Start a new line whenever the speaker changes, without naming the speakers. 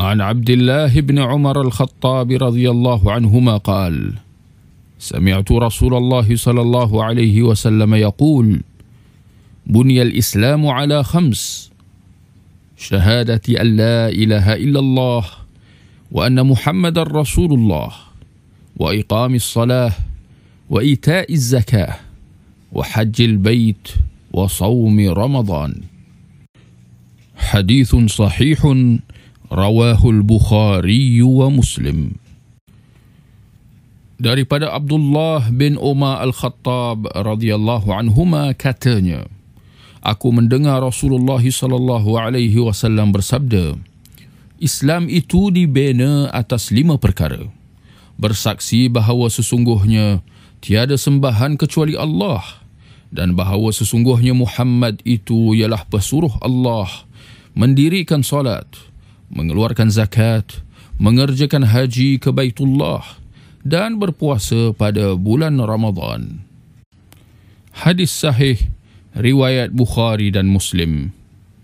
عن عبد الله بن عمر الخطاب رضي الله عنهما قال: سمعت رسول الله صلى الله عليه وسلم يقول: بني الإسلام على 5: شهادة أن لا إله إلا الله وأن محمد رسول الله وإقام الصلاة وإيتاء الزكاة وحج البيت وصوم رمضان. حديث صحيح رواه البخاري ومسلم. Daripada Abdullah bin Umar Al-Khattab radhiyallahu anhuma katanya, aku mendengar Rasulullah sallallahu alaihi wasallam bersabda, Islam itu dibina atas 5 perkara. Bersaksi bahawa sesungguhnya tiada sembahan kecuali Allah dan bahawa sesungguhnya Muhammad itu ialah pesuruh Allah, mendirikan solat, mengeluarkan zakat, mengerjakan haji ke Baitullah dan berpuasa pada bulan Ramadan. Hadis sahih riwayat Bukhari dan Muslim.